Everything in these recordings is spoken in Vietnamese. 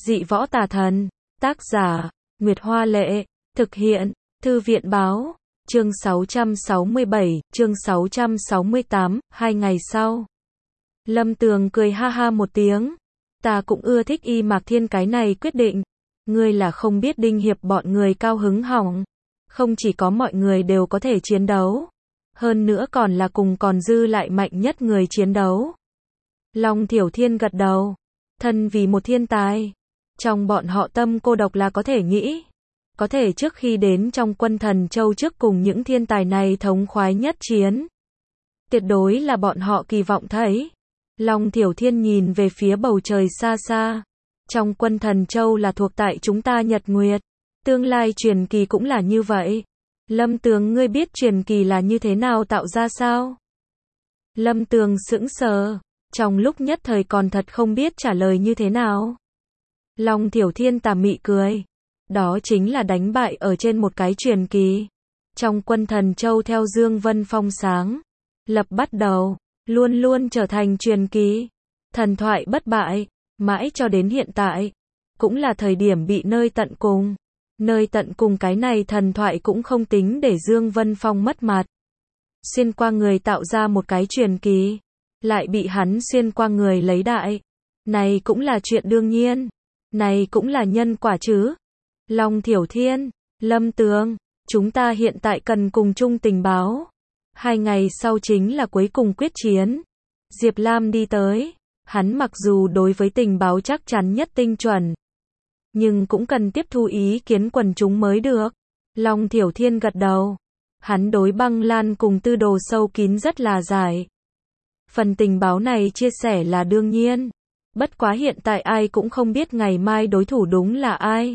Dị võ tà thần. Tác giả, Nguyệt Hoa Lệ. Thực hiện, Thư viện Báo. Chương 667, chương 668, 2 ngày sau. Lâm Tường cười ha ha một tiếng. Ta cũng ưa thích Y Mạc Thiên cái này quyết định. Ngươi là không biết Đinh Hiệp bọn người cao hứng hỏng. Không chỉ có mọi người đều có thể chiến đấu. Hơn nữa còn là cùng còn dư lại mạnh nhất người chiến đấu. Long Thiểu Thiên gật đầu. Thân vì một thiên tài. Trong bọn họ tâm cô độc là có thể nghĩ. Có thể trước khi đến trong quân Thần Châu trước cùng những thiên tài này thống khoái nhất chiến. Tuyệt đối là bọn họ kỳ vọng thấy. Long Thiểu Thiên nhìn về phía bầu trời xa xa. Trong quân Thần Châu là thuộc tại chúng ta Nhật Nguyệt. Tương lai truyền kỳ cũng là như vậy. Lâm Tường, ngươi biết truyền kỳ là như thế nào tạo ra sao? Lâm Tường sững sờ. Trong lúc nhất thời còn thật không biết trả lời như thế nào. Long Thiểu Thiên tà mị cười. Đó chính là đánh bại ở trên một cái truyền kỳ. Trong quân Thần Châu theo Dương Vân Phong sáng. Lập bắt đầu. Luôn luôn trở thành truyền kỳ. Thần thoại bất bại. Mãi cho đến hiện tại. Cũng là thời điểm bị nơi tận cùng. Nơi tận cùng cái này thần thoại cũng không tính để Dương Vân Phong mất mặt. Xuyên qua người tạo ra một cái truyền kỳ. Lại bị hắn xuyên qua người lấy đại. Này cũng là chuyện đương nhiên. Này cũng là nhân quả chứ. Long Thiểu Thiên, Lâm Tường, chúng ta hiện tại cần cùng chung tình báo. 2 ngày sau chính là cuối cùng quyết chiến. Diệp Lam đi tới. Hắn mặc dù đối với tình báo chắc chắn nhất tinh chuẩn. Nhưng cũng cần tiếp thu ý kiến quần chúng mới được. Long Thiểu Thiên gật đầu. Hắn đối Băng Lan cùng Tư Đồ sâu kín rất là giải. Phần tình báo này chia sẻ là đương nhiên. Bất quá hiện tại ai cũng không biết ngày mai đối thủ đúng là ai.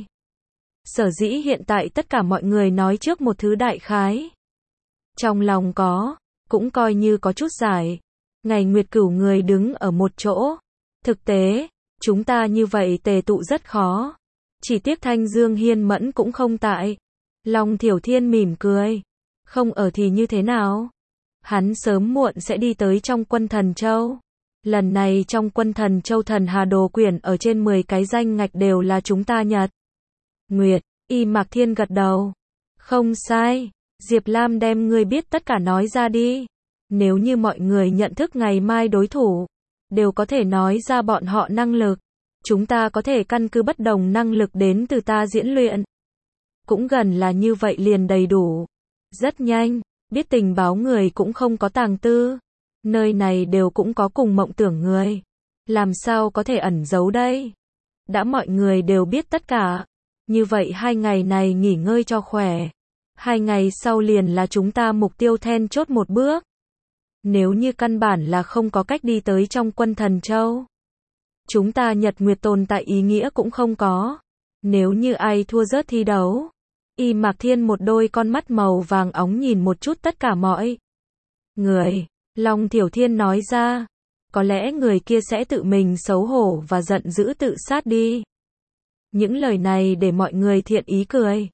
Sở dĩ hiện tại tất cả mọi người nói trước một thứ đại khái. Trong lòng cũng coi như có chút giải. Ngày Nguyệt Cửu người đứng ở một chỗ. Thực tế, chúng ta như vậy tề tụ rất khó. Chỉ tiếc Thanh Dương Hiên Mẫn cũng không tại. Long Thiểu Thiên mỉm cười. Không ở thì như thế nào? Hắn sớm muộn sẽ đi tới trong quân Thần Châu. Lần này trong quân Thần Châu Thần Hà Đồ Quyển ở trên 10 cái danh ngạch đều là chúng ta Nhật Nguyệt. Y Mạc Thiên gật đầu. Không sai. Diệp Lam đem ngươi biết tất cả nói ra đi. Nếu như mọi người nhận thức ngày mai đối thủ, đều có thể nói ra bọn họ năng lực. Chúng ta có thể căn cứ bất đồng năng lực đến từ ta diễn luyện. Cũng gần là như vậy liền đầy đủ. Rất nhanh, biết tình báo người cũng không có tàng tư. Nơi này đều cũng có cùng mộng tưởng người. Làm sao có thể ẩn giấu đây? Đã mọi người đều biết tất cả. Như vậy 2 ngày này nghỉ ngơi cho khỏe. 2 ngày sau liền là chúng ta mục tiêu then chốt một bước. Nếu như căn bản là không có cách đi tới trong quân Thần Châu. Chúng ta Nhật Nguyệt tồn tại ý nghĩa cũng không có. Nếu như ai thua rớt thi đấu. Y Mạc Thiên một đôi con mắt màu vàng óng nhìn một chút tất cả mọi người. Long Thiểu Thiên nói ra. Có lẽ người kia sẽ tự mình xấu hổ và giận dữ tự sát đi. Những lời này để mọi người thiện ý cười.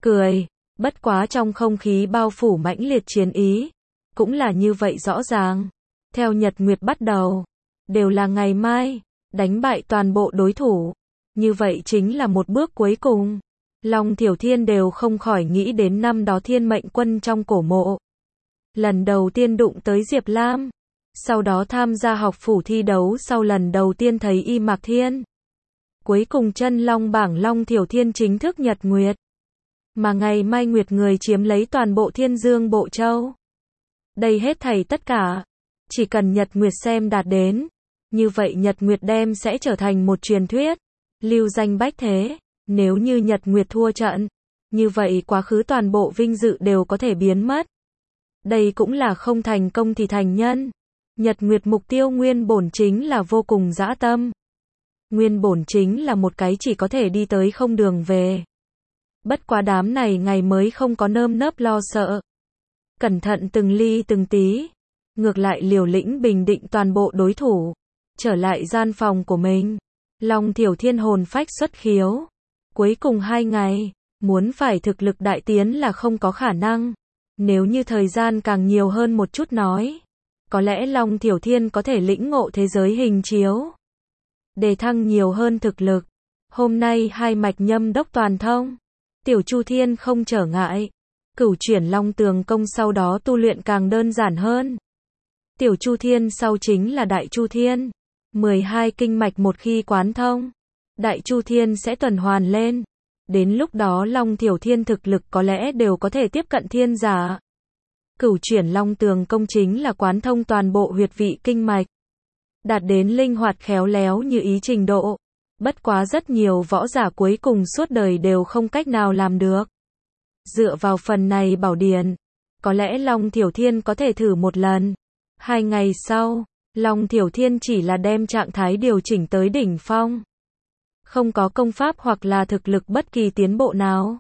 Bất quá trong không khí bao phủ mãnh liệt chiến ý. Cũng là như vậy rõ ràng. Theo Nhật Nguyệt bắt đầu. Đều là ngày mai. Đánh bại toàn bộ đối thủ. Như vậy chính là một bước cuối cùng. Long Thiểu Thiên đều không khỏi nghĩ đến năm đó Thiên Mệnh Quân trong cổ mộ. Lần đầu tiên đụng tới Diệp Lam. Sau đó tham gia học phủ thi đấu sau lần đầu tiên thấy Y Mạc Thiên. Cuối cùng chân long bảng Long Thiểu Thiên chính thức Nhật Nguyệt. Mà ngày mai Nguyệt người chiếm lấy toàn bộ Thiên Dương Bộ Châu. Đây hết thảy tất cả. Chỉ cần Nhật Nguyệt xem đạt đến. Như vậy Nhật Nguyệt đem sẽ trở thành một truyền thuyết. Lưu danh bách thế. Nếu như Nhật Nguyệt thua trận. Như vậy quá khứ toàn bộ vinh dự đều có thể biến mất. Đây cũng là không thành công thì thành nhân. Nhật Nguyệt mục tiêu nguyên bổn chính là vô cùng dã tâm. Nguyên bổn chính là một cái chỉ có thể đi tới không đường về. Bất quá đám này ngày mới không có nơm nớp lo sợ. Cẩn thận từng ly từng tí. Ngược lại liều lĩnh bình định toàn bộ đối thủ. Trở lại gian phòng của mình. Long Thiểu Thiên hồn phách xuất khiếu. Cuối cùng 2 ngày. Muốn phải thực lực đại tiến là không có khả năng. Nếu như thời gian càng nhiều hơn một chút nói. Có lẽ Long Thiểu Thiên có thể lĩnh ngộ thế giới hình chiếu. Đề thăng nhiều hơn thực lực. Hôm nay hai mạch nhâm đốc toàn thông. Tiểu Chu Thiên không trở ngại. Cửu chuyển Long Tường Công sau đó tu luyện càng đơn giản hơn. Tiểu Chu Thiên sau chính là Đại Chu Thiên. 12 kinh mạch một khi quán thông, Đại Chu Thiên sẽ tuần hoàn lên. Đến lúc đó Long Tiểu Thiên thực lực có lẽ đều có thể tiếp cận thiên giả. Cửu chuyển Long Tường Công chính là quán thông toàn bộ huyệt vị kinh mạch, đạt đến linh hoạt khéo léo như ý trình độ. Bất quá rất nhiều võ giả cuối cùng suốt đời đều không cách nào làm được. Dựa vào phần này bảo điển, có lẽ Long Tiểu Thiên có thể thử một lần. 2 ngày sau, Long Tiểu Thiên chỉ là đem trạng thái điều chỉnh tới đỉnh phong. Không có công pháp hoặc là thực lực bất kỳ tiến bộ nào.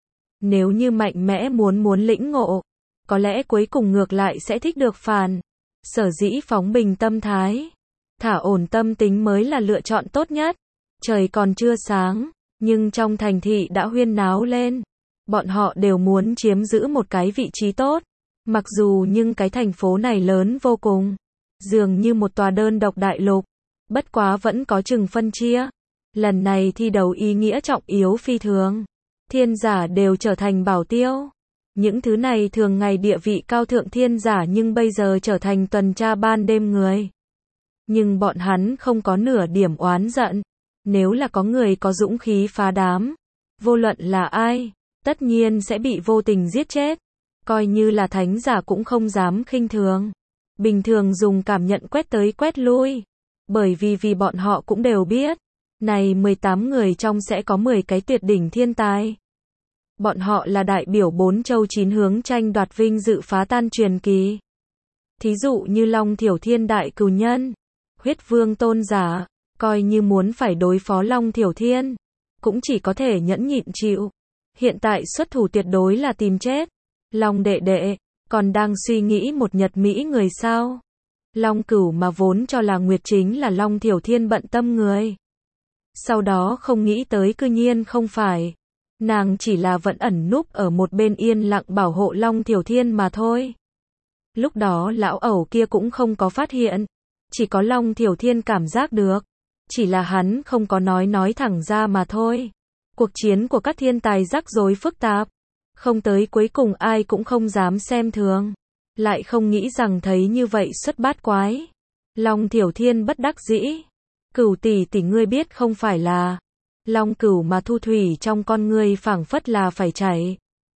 Nếu như mạnh mẽ muốn lĩnh ngộ, có lẽ cuối cùng ngược lại sẽ thích được phản. Sở dĩ phóng bình tâm thái, thả ổn tâm tính mới là lựa chọn tốt nhất. Trời còn chưa sáng, nhưng trong thành thị đã huyên náo lên. Bọn họ đều muốn chiếm giữ một cái vị trí tốt. Mặc dù nhưng cái thành phố này lớn vô cùng, dường như một tòa đơn độc đại lục. Bất quá vẫn có chừng phân chia. Lần này thi đấu ý nghĩa trọng yếu phi thường. Thiên giả đều trở thành bảo tiêu. Những thứ này thường ngày địa vị cao thượng thiên giả nhưng bây giờ trở thành tuần tra ban đêm người. Nhưng bọn hắn không có nửa điểm oán giận. Nếu là có người có dũng khí phá đám, vô luận là ai, tất nhiên sẽ bị vô tình giết chết. Coi như là thánh giả cũng không dám khinh thường. Bình thường dùng cảm nhận quét tới quét lui. Bởi vì bọn họ cũng đều biết, này 18 người trong sẽ có 10 cái tuyệt đỉnh thiên tài. Bọn họ là đại biểu 4 châu 9 hướng tranh đoạt vinh dự phá tan truyền kỳ. Thí dụ như Long Thiểu Thiên đại cừu nhân, Huyết Vương tôn giả, coi như muốn phải đối phó Long Thiểu Thiên, cũng chỉ có thể nhẫn nhịn chịu. Hiện tại xuất thủ tuyệt đối là tìm chết. Long đệ đệ, còn đang suy nghĩ một nhật mỹ người sao? Long Cửu mà vốn cho là Nguyệt chính là Long Thiểu Thiên bận tâm người. Sau đó không nghĩ tới cư nhiên không phải. Nàng chỉ là vẫn ẩn núp ở một bên yên lặng bảo hộ Long Thiểu Thiên mà thôi. Lúc đó lão ẩu kia cũng không có phát hiện. Chỉ có Long Thiểu Thiên cảm giác được. Chỉ là hắn không có nói thẳng ra mà thôi. Cuộc chiến của các thiên tài rắc rối phức tạp. Không tới cuối cùng ai cũng không dám xem thường. Lại không nghĩ rằng thấy như vậy xuất bát quái. Long Thiểu Thiên bất đắc dĩ. Cửu tỷ tỷ ngươi biết không phải là Long Cửu mà thu thủy trong con ngươi phảng phất là phải chảy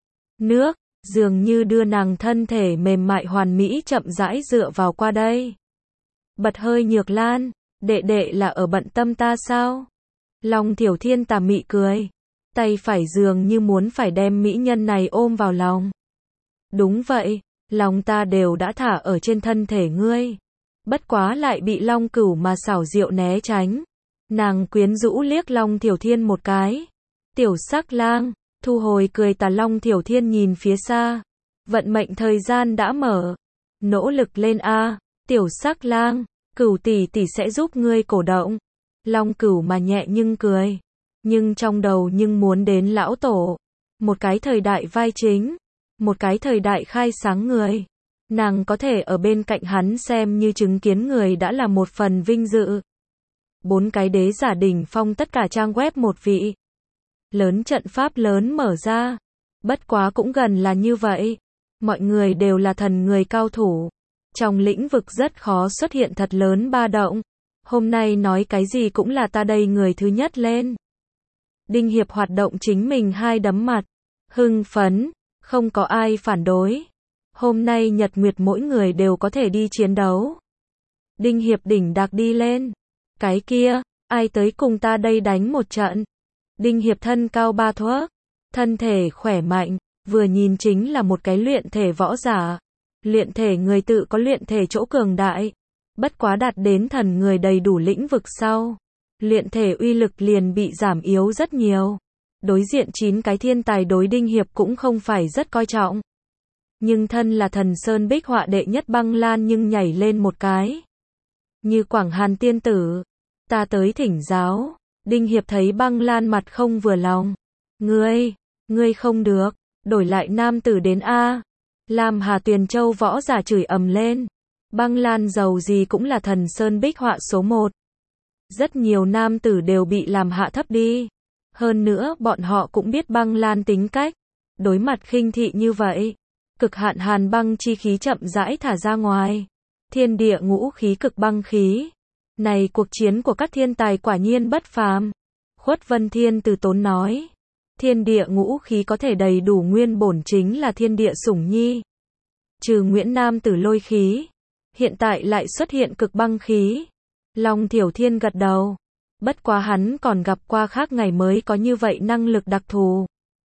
nước, dường như đưa nàng thân thể mềm mại hoàn mỹ chậm rãi dựa vào qua đây. Bật hơi Nhược Lan, đệ đệ là ở bận tâm ta sao? Long Thiểu Thiên tà mị cười, tay phải dường như muốn phải đem mỹ nhân này ôm vào lòng. Đúng vậy, lòng ta đều đã thả ở trên thân thể ngươi. Bất quá lại bị Long Cửu mà xảo diệu né tránh. Nàng quyến rũ liếc Long Thiểu Thiên một cái. Tiểu sắc lang, thu hồi cười tà. Long Thiểu Thiên nhìn phía xa. Vận mệnh thời gian đã mở. Nỗ lực lên a, tiểu sắc lang, Cửu tỷ tỷ sẽ giúp ngươi cổ động. Long Cửu mà nhẹ nhưng cười. Nhưng trong đầu nhưng muốn đến lão tổ. Một cái thời đại vai chính. Một cái thời đại khai sáng người. Nàng có thể ở bên cạnh hắn xem như chứng kiến người đã là một phần vinh dự. 4 cái đế giả đỉnh phong tất cả trang web một vị. Lớn trận pháp lớn mở ra. Bất quá cũng gần là như vậy. Mọi người đều là thần người cao thủ. Trong lĩnh vực rất khó xuất hiện thật lớn ba động. Hôm nay nói cái gì cũng là ta đây người thứ nhất lên. Đinh Hiệp hoạt động chính mình hai đấm mặt. Hưng phấn, không có ai phản đối. Hôm nay Nhật Nguyệt mỗi người đều có thể đi chiến đấu. Đinh Hiệp đỉnh đạc đi lên. Cái kia, ai tới cùng ta đây đánh một trận. Đinh Hiệp thân cao 3 thước, thân thể khỏe mạnh, vừa nhìn chính là một cái luyện thể võ giả. Luyện thể người tự có luyện thể chỗ cường đại. Bất quá đạt đến thần người đầy đủ lĩnh vực sau. Luyện thể uy lực liền bị giảm yếu rất nhiều. Đối diện 9 cái thiên tài đối Đinh Hiệp cũng không phải rất coi trọng. Nhưng thân là thần sơn bích họa đệ nhất Băng Lan nhưng nhảy lên một cái. Như Quảng Hàn tiên tử. Ta tới thỉnh giáo. Đinh Hiệp thấy Băng Lan mặt không vừa lòng. Ngươi không được. Đổi lại nam tử đến A. Lam Hà Tuyền Châu võ giả chửi ầm lên. Băng Lan giàu gì cũng là thần sơn bích họa số 1. Rất nhiều nam tử đều bị làm hạ thấp đi. Hơn nữa bọn họ cũng biết băng lan tính cách. Đối mặt khinh thị như vậy, cực hạn hàn băng chi khí chậm rãi thả ra ngoài. Thiên địa ngũ khí cực băng khí. Này cuộc chiến của các thiên tài quả nhiên bất phàm. Khuất Vân Thiên từ tốn nói. Thiên địa ngũ khí có thể đầy đủ nguyên bổn chính là thiên địa sủng nhi. Trừ Nguyễn Nam tử lôi khí. Hiện tại lại xuất hiện cực băng khí. Long Thiểu Thiên gật đầu. Bất quá hắn còn gặp qua khác ngày mới có như vậy năng lực đặc thù.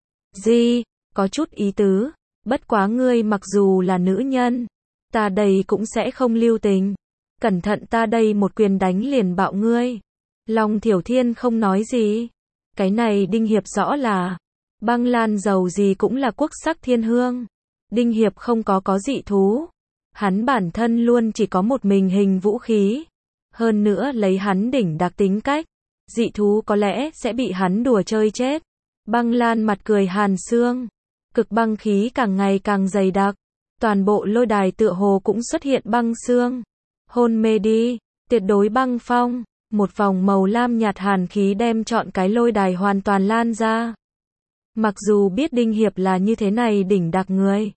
Gì, có chút ý tứ. Bất quá ngươi mặc dù là nữ nhân, ta đây cũng sẽ không lưu tình. Cẩn thận ta đây một quyền đánh liền bạo ngươi. Long Thiểu Thiên không nói gì. Cái này Đinh Hiệp rõ là, băng lan dầu gì cũng là quốc sắc thiên hương. Đinh Hiệp không có dị thú. Hắn bản thân luôn chỉ có một mình hình vũ khí. Hơn nữa lấy hắn đỉnh đặc tính cách, dị thú có lẽ sẽ bị hắn đùa chơi chết. Băng lan mặt cười hàn xương. Cực băng khí càng ngày càng dày đặc. Toàn bộ lôi đài tựa hồ cũng xuất hiện băng xương. Hôn mê đi, tuyệt đối băng phong. Một vòng màu lam nhạt hàn khí đem trọn cái lôi đài hoàn toàn lan ra. Mặc dù biết Đinh Hiệp là như thế này đỉnh đặc người.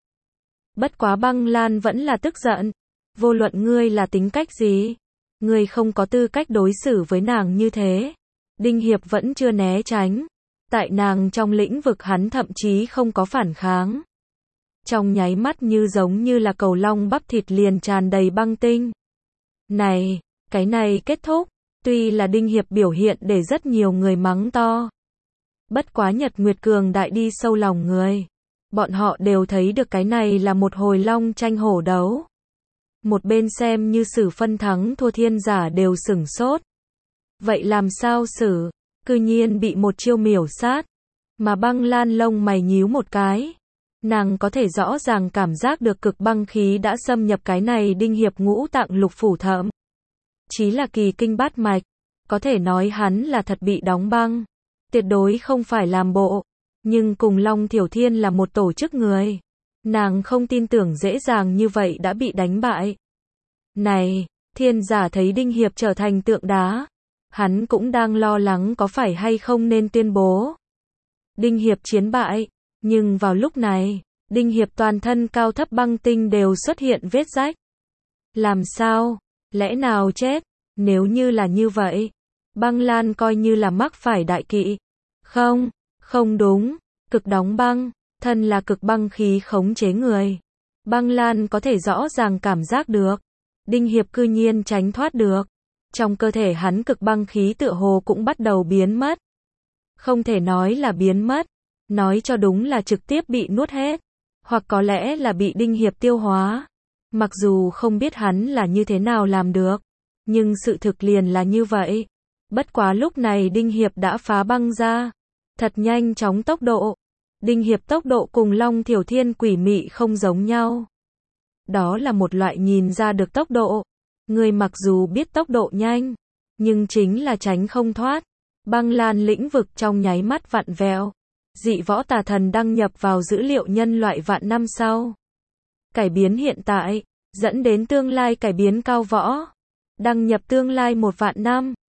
Bất quá băng lan vẫn là tức giận. Vô luận ngươi là tính cách gì, ngươi không có tư cách đối xử với nàng như thế. Đinh Hiệp vẫn chưa né tránh. Tại nàng trong lĩnh vực hắn thậm chí không có phản kháng. Trong nháy mắt như giống như là cầu long bắp thịt liền tràn đầy băng tinh. Này, cái này kết thúc. Tuy là Đinh Hiệp biểu hiện để rất nhiều người mắng to. Bất quá Nhật Nguyệt cường đại đi sâu lòng người. Bọn họ đều thấy được cái này là một hồi long tranh hổ đấu. Một bên xem như xử phân thắng thua thiên giả đều sửng sốt. Vậy làm sao xử? Cư nhiên bị một chiêu miểu sát. Mà băng lan lông mày nhíu một cái. Nàng có thể rõ ràng cảm giác được cực băng khí đã xâm nhập cái này Đinh Hiệp ngũ tạng lục phủ thậm chí là kỳ kinh bát mạch. Có thể nói hắn là thật bị đóng băng. Tuyệt đối không phải làm bộ. Nhưng cùng Long Thiểu Thiên là một tổ chức người. Nàng không tin tưởng dễ dàng như vậy đã bị đánh bại. Này, thiên giả thấy Đinh Hiệp trở thành tượng đá. Hắn cũng đang lo lắng có phải hay không nên tuyên bố Đinh Hiệp chiến bại. Nhưng vào lúc này, Đinh Hiệp toàn thân cao thấp băng tinh đều xuất hiện vết rách. Làm sao? Lẽ nào chết? Nếu như là như vậy, băng lan coi như là mắc phải đại kỵ. Không, không đúng. Cực đóng băng, thân là cực băng khí khống chế người. Băng lan có thể rõ ràng cảm giác được. Đinh Hiệp cư nhiên tránh thoát được. Trong cơ thể hắn cực băng khí tựa hồ cũng bắt đầu biến mất. Không thể nói là biến mất. Nói cho đúng là trực tiếp bị nuốt hết. Hoặc có lẽ là bị Đinh Hiệp tiêu hóa. Mặc dù không biết hắn là như thế nào làm được. Nhưng sự thực liền là như vậy. Bất quá lúc này Đinh Hiệp đã phá băng ra. Thật nhanh chóng tốc độ. Đinh Hiệp tốc độ cùng Long Thiểu Thiên quỷ mị không giống nhau. Đó là một loại nhìn ra được tốc độ. Người mặc dù biết tốc độ nhanh, nhưng chính là tránh không thoát. Băng lan lĩnh vực trong nháy mắt vặn vẹo. Dị võ tà thần đăng nhập vào dữ liệu nhân loại vạn năm sau. Cải biến hiện tại, dẫn đến tương lai cải biến cao võ. Đăng nhập tương lai 1 vạn năm.